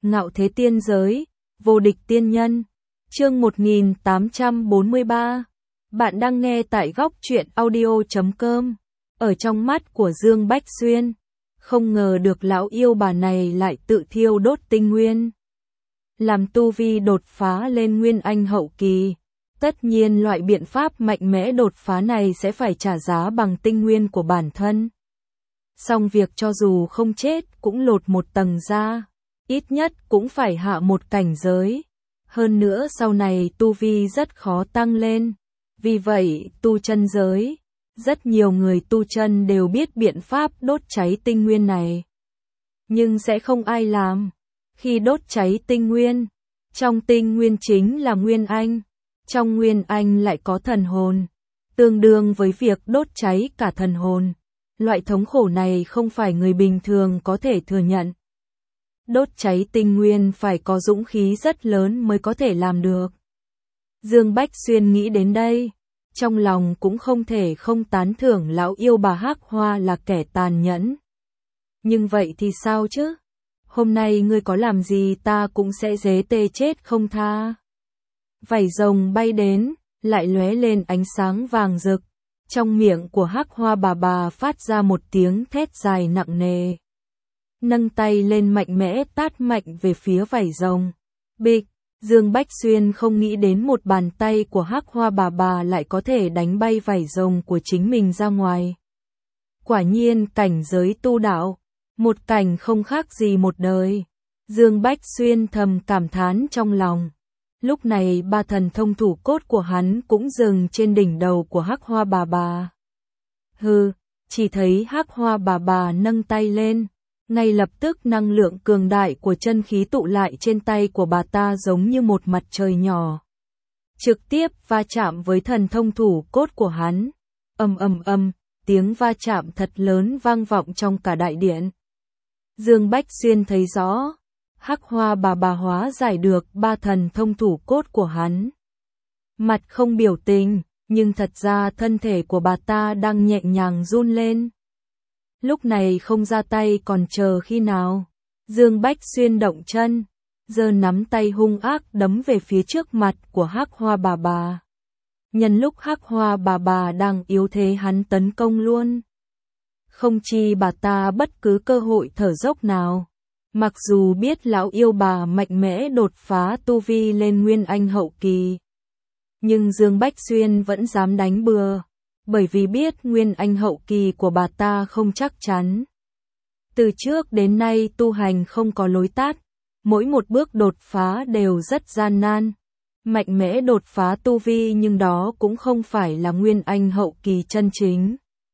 Ngạo thế tiên giới, vô địch tiên nhân. Chương 1843. Bạn đang nghe tại góc truyện audio.com. Ở trong mắt của Dương Bách Xuyên, không ngờ được lão yêu bà này lại tự thiêu đốt tinh nguyên, làm tu vi đột phá lên nguyên anh hậu kỳ. Tất nhiên loại biện pháp mạnh mẽ đột phá này sẽ phải trả giá bằng tinh nguyên của bản thân. Xong việc cho dù không chết cũng lột một tầng ra, ít nhất cũng phải hạ một cảnh giới. Hơn nữa sau này tu vi rất khó tăng lên. Vì vậy, tu chân giới, rất nhiều người tu chân đều biết biện pháp đốt cháy tinh nguyên này. Nhưng sẽ không ai làm. Khi đốt cháy tinh nguyên, trong tinh nguyên chính là nguyên anh. Trong nguyên anh lại có thần hồn, tương đương với việc đốt cháy cả thần hồn. Loại thống khổ này không phải người bình thường có thể thừa nhận. Đốt cháy tinh nguyên phải có dũng khí rất lớn mới có thể làm được. Dương Bách Xuyên nghĩ đến đây, trong lòng cũng không thể không tán thưởng lão yêu bà Hắc Hoa là kẻ tàn nhẫn. Nhưng vậy thì sao chứ? Hôm nay ngươi có làm gì ta cũng sẽ dế tê chết không tha. Vảy rồng bay đến, lại lóe lên ánh sáng vàng rực. Trong miệng của Hắc Hoa bà phát ra một tiếng thét dài nặng nề. Nâng tay lên mạnh mẽ tát mạnh về phía vảy rồng. Bịch, Dương Bách Xuyên không nghĩ đến một bàn tay của Hắc Hoa bà lại có thể đánh bay vảy rồng của chính mình ra ngoài. Quả nhiên cảnh giới tu đạo, một cảnh không khác gì một đời. Dương Bách Xuyên thầm cảm thán trong lòng. Lúc này ba thần thông thủ cốt của hắn cũng dừng trên đỉnh đầu của Hắc Hoa bà. Hừ, chỉ thấy Hắc Hoa bà nâng tay lên, ngay lập tức năng lượng cường đại của chân khí tụ lại trên tay của bà ta giống như một mặt trời nhỏ. Trực tiếp va chạm với thần thông thủ cốt của hắn. Ầm, tiếng va chạm thật lớn vang vọng trong cả đại điện. Dương Bách Xuyên thấy rõ, Hắc Hoa bà hóa giải được ba thần thông thủ cốt của hắn. Mặt không biểu tình, nhưng thật ra thân thể của bà ta đang nhẹ nhàng run lên. Lúc này không ra tay còn chờ khi nào. Dương Bách Xuyên động chân, giơ nắm tay hung ác đấm về phía trước mặt của Hắc Hoa bà. Nhân lúc Hắc Hoa bà đang yếu thế hắn tấn công luôn. Không chi bà ta bất cứ cơ hội thở dốc nào. Mặc dù biết lão yêu bà mạnh mẽ đột phá tu vi lên nguyên anh hậu kỳ, nhưng Dương Bách Xuyên vẫn dám đánh bừa, bởi vì biết nguyên anh hậu kỳ của bà ta không chắc chắn. Từ trước đến nay tu hành không có lối tắt, mỗi một bước đột phá đều rất gian nan. Mạnh mẽ đột phá tu vi nhưng đó cũng không phải là nguyên anh hậu kỳ chân chính.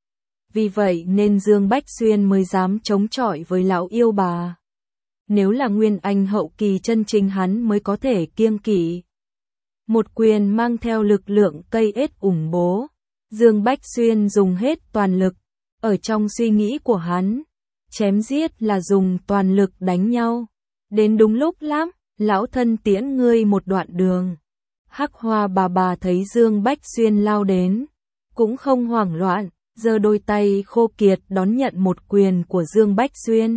Vì vậy nên Dương Bách Xuyên mới dám chống chọi với lão yêu bà. Nếu là nguyên anh hậu kỳ chân chính hắn mới có thể kiêng kỵ. Một quyền mang theo lực lượng cây ết ủng bố. Dương Bách Xuyên dùng hết toàn lực. Ở trong suy nghĩ của hắn, chém giết là dùng toàn lực đánh nhau. Đến đúng lúc lắm, lão thân tiễn ngươi một đoạn đường. Hắc Hoa bà thấy Dương Bách Xuyên lao đến, cũng không hoảng loạn, giơ đôi tay khô kiệt đón nhận một quyền của Dương Bách Xuyên.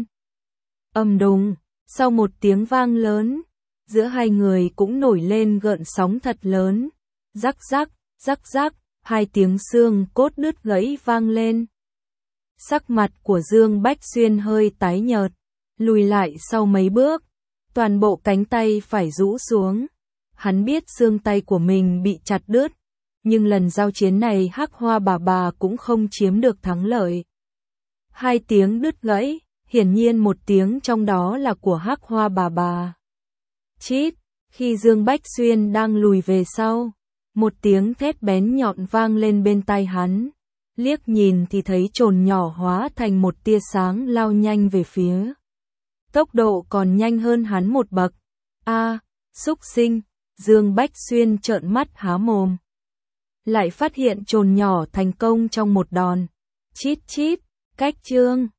Âm đùng, sau một tiếng vang lớn, giữa hai người cũng nổi lên gợn sóng thật lớn. Rắc rắc, hai tiếng xương cốt đứt gãy vang lên. Sắc mặt của Dương Bách Xuyên hơi tái nhợt, lùi lại sau mấy bước, toàn bộ cánh tay phải rũ xuống. Hắn biết xương tay của mình bị chặt đứt, nhưng lần giao chiến này Hắc Hoa bà cũng không chiếm được thắng lợi. Hai tiếng đứt gãy, hiển nhiên một tiếng trong đó là của Hắc Hoa bà. Chít, khi Dương Bách Xuyên đang lùi về sau, một tiếng thét bén nhọn vang lên bên tai hắn. Liếc nhìn thì thấy chồn nhỏ hóa thành một tia sáng lao nhanh về phía. Tốc độ còn nhanh hơn hắn một bậc. Xúc sinh, Dương Bách Xuyên trợn mắt há mồm. Lại phát hiện chồn nhỏ thành công trong một đòn. Chít, cách chương.